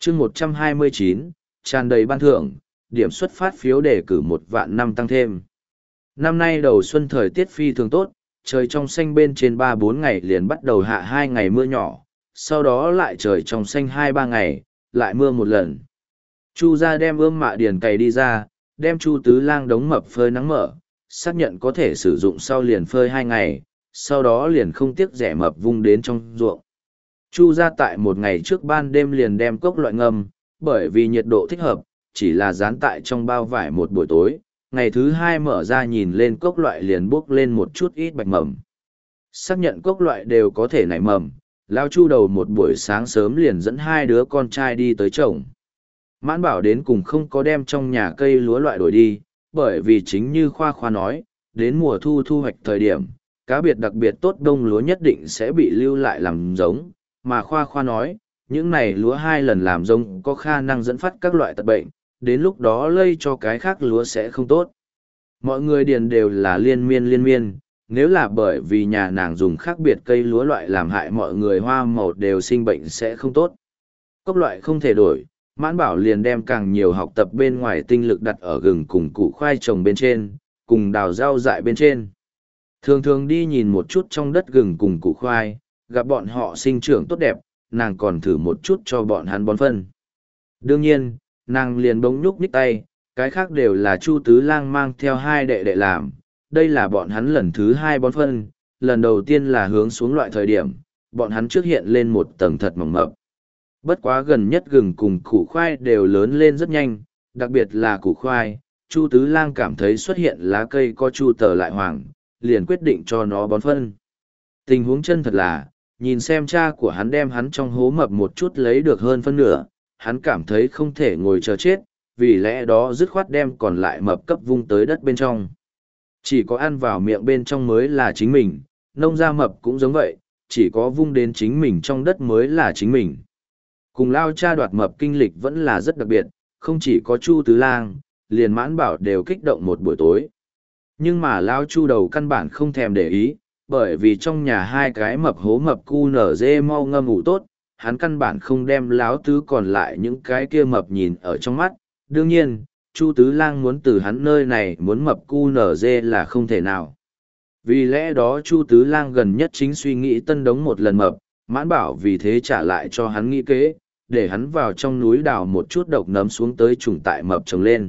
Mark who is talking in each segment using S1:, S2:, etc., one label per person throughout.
S1: chương 129, tràn đầy ban thưởng, điểm xuất phát phiếu đề cử 1.000.000 tăng thêm. Năm nay đầu xuân thời tiết phi thường tốt, trời trong xanh bên trên 3-4 ngày liền bắt đầu hạ 2 ngày mưa nhỏ, sau đó lại trời trong xanh 2-3 ngày, lại mưa một lần. Chu gia đem ươm mạ điền cày đi ra, đem Chu Tứ Lang đống mập phơi nắng mở, xác nhận có thể sử dụng sau liền phơi 2 ngày, sau đó liền không tiếc rẻ mập vung đến trong ruộng. Chu gia tại một ngày trước ban đêm liền đem cốc loại ngâm, bởi vì nhiệt độ thích hợp, chỉ là dán tại trong bao vải một buổi tối, ngày thứ 2 mở ra nhìn lên cốc loại liền bốc lên một chút ít bạch mầm. Xác nhận cốc loại đều có thể nảy mầm, Lao Chu đầu một buổi sáng sớm liền dẫn 2 đứa con trai đi tới trồng. Mãn Bảo đến cùng không có đem trong nhà cây lúa loại đổi đi, bởi vì chính như Khoa Khoa nói, đến mùa thu thu hoạch thời điểm, cá biệt đặc biệt tốt đông lúa nhất định sẽ bị lưu lại làm giống, mà Khoa Khoa nói, những này lúa 2 lần làm giống có khả năng dẫn phát các loại tật bệnh, đến lúc đó lây cho cái khác lúa sẽ không tốt. Mọi người điền đều là liên miên, nếu là bởi vì nhà nàng dùng khác biệt cây lúa loại làm hại mọi người hoa màu đều sinh bệnh sẽ không tốt. Cốc loại không thể đổi, Mãn Bảo liền đem càng nhiều học tập bên ngoài tinh lực đặt ở gừng cùng củ khoai trồng bên trên, cùng đào rau dại bên trên. Thường thường đi nhìn một chút trong đất gừng cùng củ khoai, gặp bọn họ sinh trưởng tốt đẹp, nàng còn thử một chút cho bọn hắn bón phân. Đương nhiên, nàng liền bỗng nhúc nhích tay, cái khác đều là Chu Tứ Lang mang theo 2 đệ đệ làm, đây là bọn hắn lần thứ 2 bón phân, lần đầu tiên là hướng xuống loại thời điểm, bọn hắn trước hiện lên một tầng thật mỏng mập. Bất quá gần nhất gừng cùng củ khoai đều lớn lên rất nhanh, đặc biệt là củ khoai, Chu Tứ Lang cảm thấy xuất hiện lá cây có chu tờ lại hoàng, liền quyết định cho nó bón phân. Tình huống chân thật là, nhìn xem cha của hắn đem hắn trong hố mập một chút lấy được hơn phân nửa, hắn cảm thấy không thể ngồi chờ chết, vì lẽ đó dứt khoát đem còn lại mập cấp vung tới đất bên trong. Chỉ có ăn vào miệng bên trong mới là chính mình, nông gia mập cũng giống vậy, chỉ có vung đến chính mình trong đất mới là chính mình. Cùng Lao cha đoạt mập kinh lịch vẫn là rất đặc biệt, không chỉ có Chu Tứ Lang, liền Mãn Bảo đều kích động một buổi tối. Nhưng mà Lao Chu đầu căn bản không thèm để ý, bởi vì trong nhà 2 cái mập hố mập cu nở dê mau ngâm ngủ tốt, hắn căn bản không đem Láo Tứ còn lại những cái kia mập nhìn ở trong mắt. Đương nhiên, Chu Tứ Lang muốn từ hắn nơi này muốn mập cu nở dê là không thể nào. Vì lẽ đó Chu Tứ Lang gần nhất chính suy nghĩ tân đống một lần mập, Mãn Bảo vì thế trả lại cho hắn nghĩ kế, để hắn vào trong núi đào một chút độc nấm xuống tới trùng tại mập trồng lên.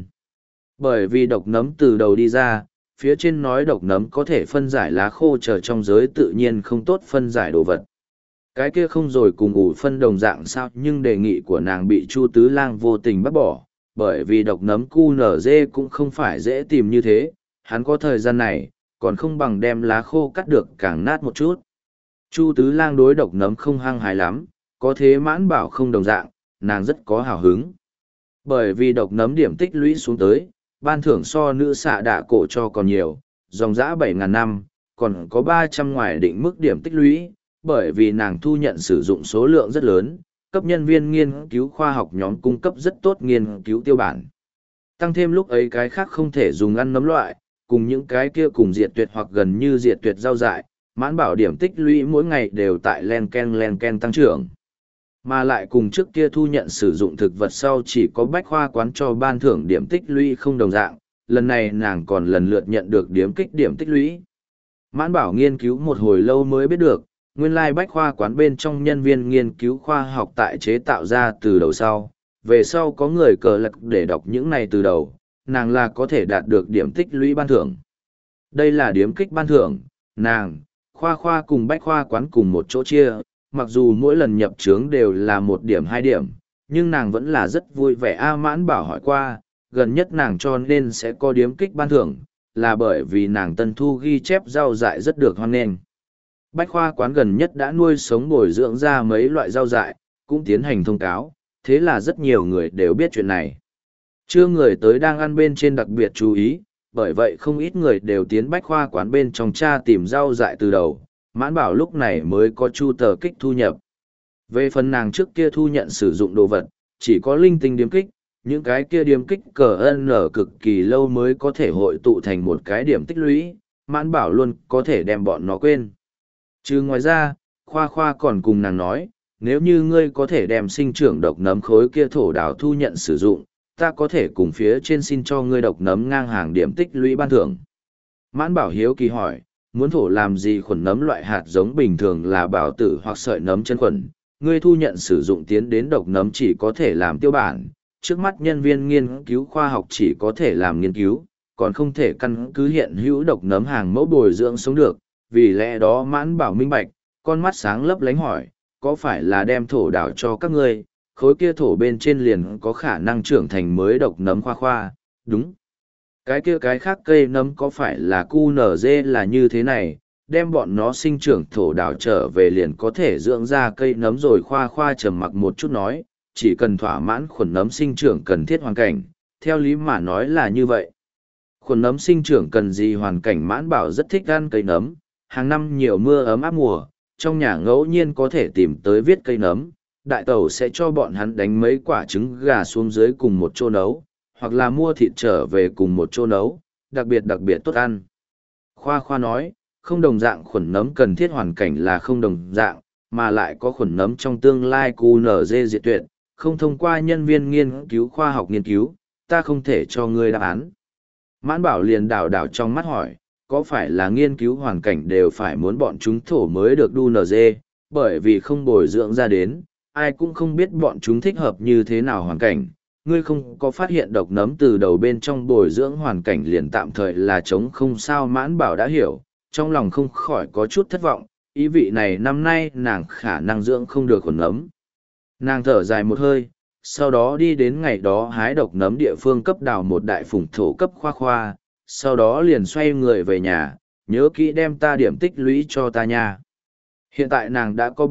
S1: Bởi vì độc nấm từ đầu đi ra, phía trên nói độc nấm có thể phân giải lá khô trở trong giới tự nhiên không tốt phân giải đồ vật. Cái kia không rồi cùng ủ phân đồng dạng sao, nhưng đề nghị của nàng bị Chu Tứ Lang vô tình bác bỏ, bởi vì độc nấm QNZ cũng không phải dễ tìm như thế, hắn có thời gian này, còn không bằng đem lá khô cắt được càng nát một chút. Chu Tứ Lang đối độc nấm không hăng hái lắm, có thế Mãn Bảo không đồng dạng, nàng rất có hào hứng. Bởi vì độc nấm điểm tích lũy xuống tới, ban thưởng so nữ xạ đạ cổ cho còn nhiều, dòng dã 7.000 năm, còn có 300 ngoài định mức điểm tích lũy, bởi vì nàng thu nhận sử dụng số lượng rất lớn, cấp nhân viên nghiên cứu khoa học nhóm cung cấp rất tốt nghiên cứu tiêu bản. Tăng thêm lúc ấy cái khác không thể dùng ăn nấm loại, cùng những cái kia cùng diệt tuyệt hoặc gần như diệt tuyệt rau dại, Mãn Bảo điểm tích lũy mỗi ngày đều tại len ken tăng trưởng. Mà lại cùng trước kia thu nhận sử dụng thực vật sau chỉ có bách khoa quán cho ban thưởng điểm tích lũy không đồng dạng, lần này nàng còn lần lượt nhận được điểm kích điểm tích lũy. Mãn Bảo nghiên cứu một hồi lâu mới biết được, nguyên lai bách khoa quán bên trong nhân viên nghiên cứu khoa học tại chế tạo ra từ đầu sau, về sau có người cờ lật để đọc những này từ đầu, nàng là có thể đạt được điểm tích lũy ban thưởng. Đây là điểm kích ban thưởng, nàng, khoa cùng bách khoa quán cùng một chỗ chia, mặc dù mỗi lần nhập trướng đều là 1 điểm 2 điểm, nhưng nàng vẫn là rất vui vẻ. Mãn Bảo hỏi qua, gần nhất nàng cho nên sẽ có điểm kích ban thưởng, là bởi vì nàng tân thu ghi chép rau dại rất được hoan nghênh. Bách khoa quán gần nhất đã nuôi sống bồi dưỡng ra mấy loại rau dại, cũng tiến hành thông cáo, thế là rất nhiều người đều biết chuyện này. Chưa người tới đang ăn bên trên đặc biệt chú ý, bởi vậy không ít người đều tiến bách khoa quán bên trong tra tìm rau dại từ đầu, Mãn Bảo lúc này mới có chu tờ kích thu nhập. Về phần nàng trước kia thu nhận sử dụng đồ vật, chỉ có linh tinh điếm kích, những cái kia điếm kích cờ ân ở cực kỳ lâu mới có thể hội tụ thành một cái điểm tích lũy, Mãn Bảo luôn có thể đem bọn nó quên. Chứ ngoài ra, Khoa còn cùng nàng nói, nếu như ngươi có thể đem sinh trưởng độc nấm khối kia thổ đào thu nhận sử dụng, ta có thể cùng phía trên xin cho ngươi độc nấm ngang hàng điểm tích lũy ban thưởng. Mãn Bảo hiếu kỳ hỏi, muốn thổ làm gì khuẩn nấm loại hạt giống bình thường là bảo tử hoặc sợi nấm chân khuẩn, ngươi thu nhận sử dụng tiến đến độc nấm chỉ có thể làm tiêu bản, trước mắt nhân viên nghiên cứu khoa học chỉ có thể làm nghiên cứu, còn không thể căn cứ hiện hữu độc nấm hàng mẫu bồi dưỡng sống được, vì lẽ đó Mãn Bảo minh bạch, con mắt sáng lấp lánh hỏi, có phải là đem thổ đảo cho các ngươi, khối kia thổ bên trên liền có khả năng trưởng thành mới độc nấm khoa khoa, đúng. Cái kia cái khác cây nấm có phải là QNZ là như thế này, đem bọn nó sinh trưởng thổ đảo trở về liền có thể dưỡng ra cây nấm rồi khoa khoa trầm mặc một chút nói, chỉ cần thỏa mãn khuẩn nấm sinh trưởng cần thiết hoàn cảnh, theo lý mà nói là như vậy. Khuẩn nấm sinh trưởng cần gì hoàn cảnh Mãn Bảo rất thích ăn cây nấm, hàng năm nhiều mưa ấm áp mùa, trong nhà ngẫu nhiên có thể tìm tới viết cây nấm, đại tẩu sẽ cho bọn hắn đánh mấy quả trứng gà xuống dưới cùng một chỗ nấu, hoặc là mua thịt trở về cùng một chỗ nấu, đặc biệt tốt ăn. Khoa khoa nói, không đồng dạng khuẩn nấm cần thiết hoàn cảnh là không đồng dạng, mà lại có khuẩn nấm trong tương lai QNZ diệt tuyệt, không thông qua nhân viên nghiên cứu khoa học nghiên cứu, ta không thể cho ngươi đáp án. Mãn Bảo liền đảo trong mắt hỏi, có phải là nghiên cứu hoàn cảnh đều phải muốn bọn chúng thổ mới được đu NG, bởi vì không bồi dưỡng ra đến, ai cũng không biết bọn chúng thích hợp như thế nào hoàn cảnh. Ngươi không có phát hiện độc nấm từ đầu bên trong bồi dưỡng hoàn cảnh liền tạm thời là chống không sao. Mãn Bảo đã hiểu, trong lòng không khỏi có chút thất vọng, ý vị này năm nay nàng khả năng dưỡng không được khuẩn nấm. Nàng thở dài một hơi, sau đó đi đến ngày đó hái độc nấm địa phương cấp đào một đại phủng thổ cấp khoa khoa, sau đó liền xoay người về nhà, nhớ kỹ đem ta điểm tích lũy cho ta nha. Hiện tại nàng đã có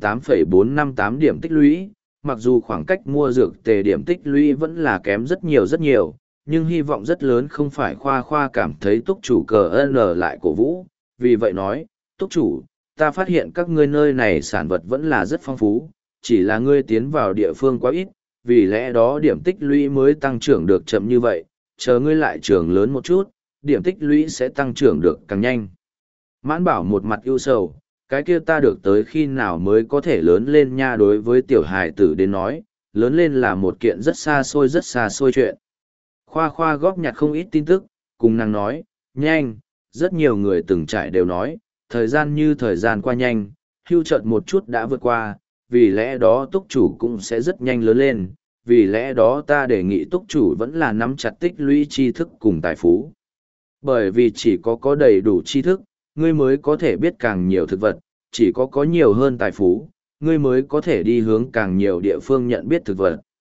S1: 3.8,458 điểm tích lũy, mặc dù khoảng cách mua dược tề điểm tích lũy vẫn là kém rất nhiều, nhưng hy vọng rất lớn không phải khoa khoa cảm thấy túc chủ cờ N lại cổ vũ, vì vậy nói, túc chủ, ta phát hiện các ngươi nơi này sản vật vẫn là rất phong phú, chỉ là ngươi tiến vào địa phương quá ít, vì lẽ đó điểm tích lũy mới tăng trưởng được chậm như vậy, chờ ngươi lại trưởng lớn một chút, điểm tích lũy sẽ tăng trưởng được càng nhanh. Mãn Bảo một mặt ưu sầu, cái kia ta được tới khi nào mới có thể lớn lên nha. Đối với tiểu hài tử đến nói, lớn lên là một kiện rất xa xôi chuyện. Khoa khoa góp nhặt không ít tin tức, cùng nàng nói, nhanh, rất nhiều người từng trải đều nói, thời gian như thời gian qua nhanh, hưu chợt một chút đã vượt qua, vì lẽ đó túc chủ cũng sẽ rất nhanh lớn lên, vì lẽ đó ta đề nghị túc chủ vẫn là nắm chặt tích lũy tri thức cùng tài phú. Bởi vì chỉ có đầy đủ tri thức, ngươi mới có thể biết càng nhiều thực vật, chỉ có nhiều hơn tài phú, ngươi mới có thể đi hướng càng nhiều địa phương nhận biết thực vật.